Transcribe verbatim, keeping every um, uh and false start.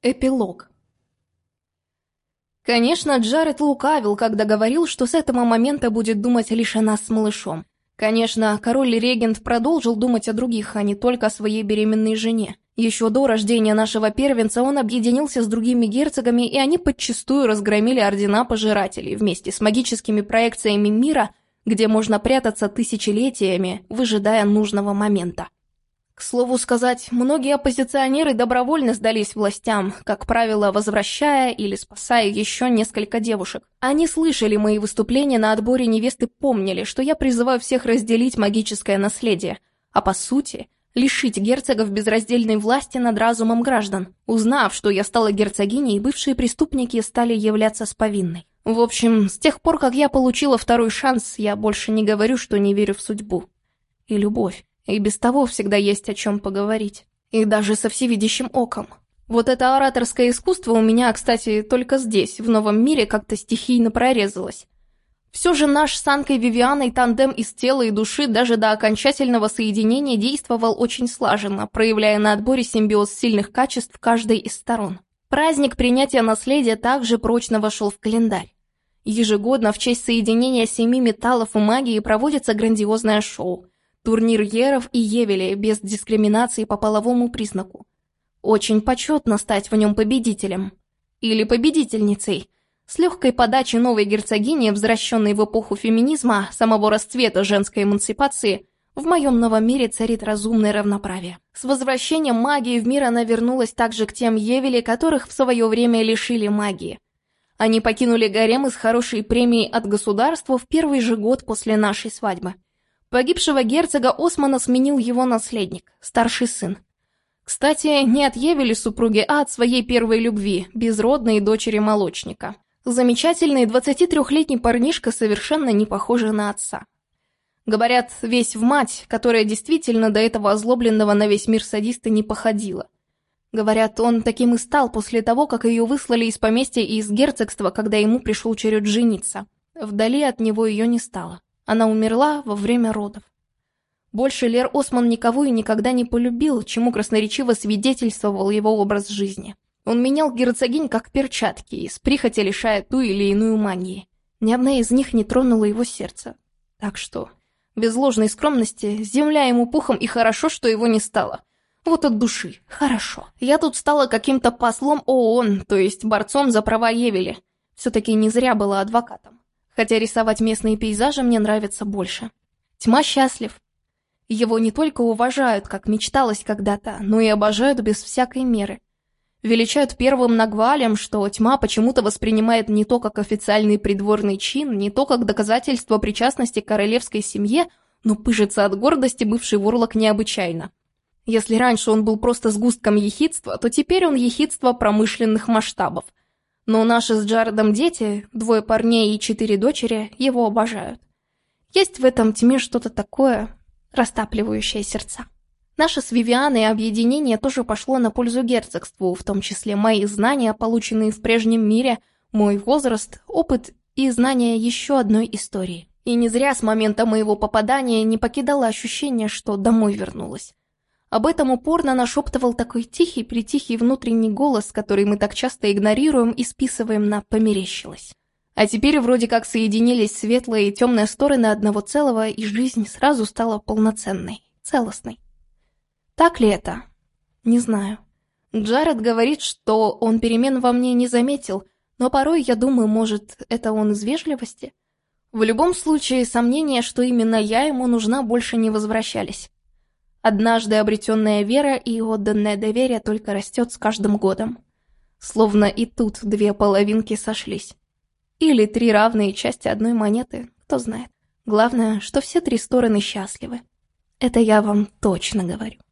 Эпилог. Конечно, Джаред лукавил, когда говорил, что с этого момента будет думать лишь о нас с малышом. Конечно, король-регент продолжил думать о других, а не только о своей беременной жене. Еще до рождения нашего первенца он объединился с другими герцогами, и они подчистую разгромили ордена пожирателей вместе с магическими проекциями мира, где можно прятаться тысячелетиями, выжидая нужного момента. К слову сказать, многие оппозиционеры добровольно сдались властям, как правило, возвращая или спасая еще несколько девушек. Они слышали мои выступления на отборе невесты, помнили, что я призываю всех разделить магическое наследие, а по сути, лишить герцогов безраздельной власти над разумом граждан. Узнав, что я стала герцогиней, бывшие преступники стали являться с повинной. В общем, с тех пор, как я получила второй шанс, я больше не говорю, что не верю в судьбу и любовь. И без того всегда есть о чем поговорить. И даже со всевидящим оком. Вот это ораторское искусство у меня, кстати, только здесь, в новом мире, как-то стихийно прорезалось. Все же наш с Анкой Вивианой тандем из тела и души даже до окончательного соединения действовал очень слаженно, проявляя на отборе симбиоз сильных качеств каждой из сторон. Праздник принятия наследия также прочно вошел в календарь. Ежегодно в честь соединения семи металлов и магии проводится грандиозное шоу. Турнир Еров и Евели без дискриминации по половому признаку. Очень почетно стать в нем победителем. Или победительницей. С легкой подачи новой герцогини, возвращенной в эпоху феминизма, самого расцвета женской эмансипации, в моем новом мире царит разумное равноправие. С возвращением магии в мир она вернулась также к тем Евели, которых в свое время лишили магии. Они покинули гарем с хорошей премией от государства в первый же год после нашей свадьбы. Погибшего герцога Османа сменил его наследник, старший сын. Кстати, не от Евели супруги, а от своей первой любви, безродной дочери молочника. Замечательный двадцатитрёхлетний парнишка, совершенно не похожий на отца. Говорят, весь в мать, которая действительно до этого озлобленного на весь мир садиста не походила. Говорят, он таким и стал после того, как ее выслали из поместья и из герцогства, когда ему пришел черед жениться. Вдали от него ее не стало. Она умерла во время родов. Больше Лер Осман никого и никогда не полюбил, чему красноречиво свидетельствовал его образ жизни. Он менял герцогинь как перчатки, из прихоти лишая ту или иную магии. Ни одна из них не тронула его сердце. Так что, без ложной скромности, земля ему пухом, и хорошо, что его не стало. Вот от души, хорошо. Я тут стала каким-то послом ООН, то есть борцом за права Евели. Все-таки не зря была адвокатом. Хотя рисовать местные пейзажи мне нравится больше. Тьма счастлив. Его не только уважают, как мечталось когда-то, но и обожают без всякой меры. Величают первым нагвалем, что Тьма почему-то воспринимает не то как официальный придворный чин, не то как доказательство причастности к королевской семье, но пыжится от гордости бывший ворлок необычайно. Если раньше он был просто сгустком ехидства, то теперь он ехидство промышленных масштабов. Но наши с Джаредом дети, двое парней и четыре дочери, его обожают. Есть в этом тьме что-то такое, растапливающее сердца. Наше с Вивианой объединение тоже пошло на пользу герцогству, в том числе мои знания, полученные в прежнем мире, мой возраст, опыт и знания еще одной истории. И не зря с момента моего попадания не покидало ощущение, что домой вернулась. Об этом упорно нашептывал такой тихий-притихий внутренний голос, который мы так часто игнорируем и списываем на «померещилось». А теперь вроде как соединились светлая и темная стороны одного целого, и жизнь сразу стала полноценной, целостной. Так ли это? Не знаю. Джаред говорит, что он перемен во мне не заметил, но порой я думаю, может, это он из вежливости? В любом случае, сомнения, что именно я ему нужна, больше не возвращались. Однажды обретенная вера и отданное доверие только растет с каждым годом. Словно и тут две половинки сошлись. Или три равные части одной монеты, кто знает. Главное, что все три стороны счастливы. Это я вам точно говорю.